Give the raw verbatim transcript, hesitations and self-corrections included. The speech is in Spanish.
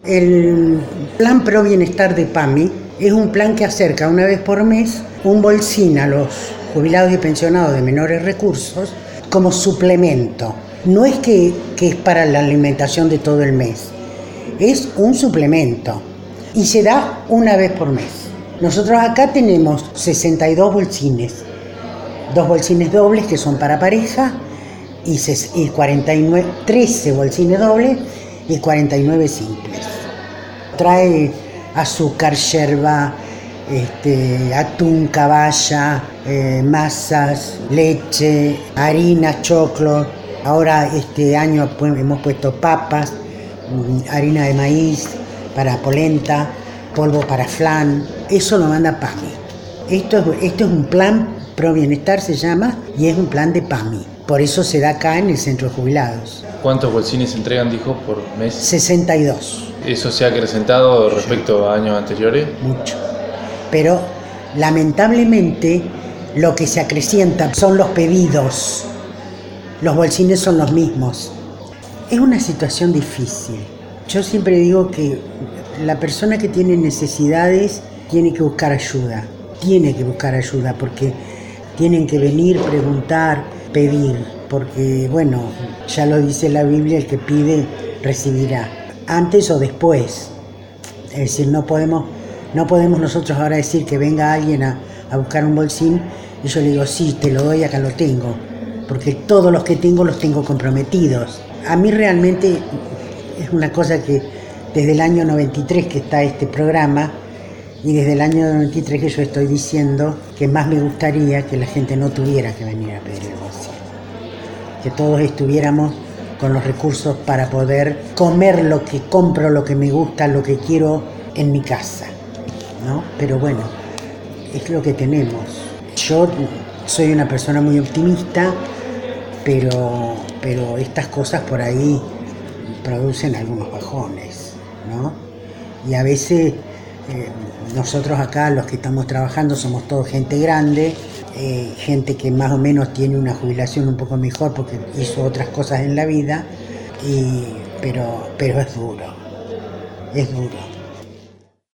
El plan Pro Bienestar de PAMI es un plan que acerca una vez por mes un bolsín a los jubilados y pensionados de menores recursos como suplemento. No es que, que es para la alimentación de todo el mes, es un suplemento y se da una vez por mes. Nosotros acá tenemos sesenta y dos bolsines, dos bolsines dobles que son para pareja y, y cuarenta y nueve, trece bolsines dobles y cuarenta y nueve simples. Trae azúcar, yerba, este, atún, caballa, eh, masas, leche, harina, choclo. Ahora este año hemos puesto papas, harina de maíz para polenta, polvo para flan. Eso lo manda PAMI. Esto es, esto es un plan Pro Bienestar, se llama, y es un plan de PAMI. Por eso se da acá en el Centro de Jubilados. ¿Cuántos bolsines se entregan, dijo, por mes? sesenta y dos. ¿Eso se ha acrecentado respecto a años anteriores? Mucho. Pero lamentablemente lo que se acrecienta son los pedidos. Los bolsines son los mismos. Es una situación difícil. Yo siempre digo que la persona que tiene necesidades tiene que buscar ayuda. Tiene que buscar ayuda porque tienen que venir, preguntar, pedir. Porque, bueno, ya lo dice la Biblia, el que pide, recibirá. Antes o después. Es decir, no podemos, no podemos nosotros ahora decir que venga alguien a, a buscar un bolsín y yo le digo, sí, te lo doy, acá lo tengo. Porque todos los que tengo los tengo comprometidos. A mí realmente es una cosa que desde el año noventa y tres que está este programa y desde el año noventa y tres que yo estoy diciendo que más me gustaría que la gente no tuviera que venir a pedir el bolsín. Que todos estuviéramos con los recursos para poder comer lo que compro, lo que me gusta, lo que quiero en mi casa, ¿no? Pero bueno, es lo que tenemos. Yo soy una persona muy optimista, pero, pero estas cosas por ahí producen algunos bajones, ¿no? Y a veces eh, nosotros acá, los que estamos trabajando, somos todos gente grande, eh, gente que más o menos tiene una jubilación un poco mejor porque hizo otras cosas en la vida, y, pero, pero es duro, es duro.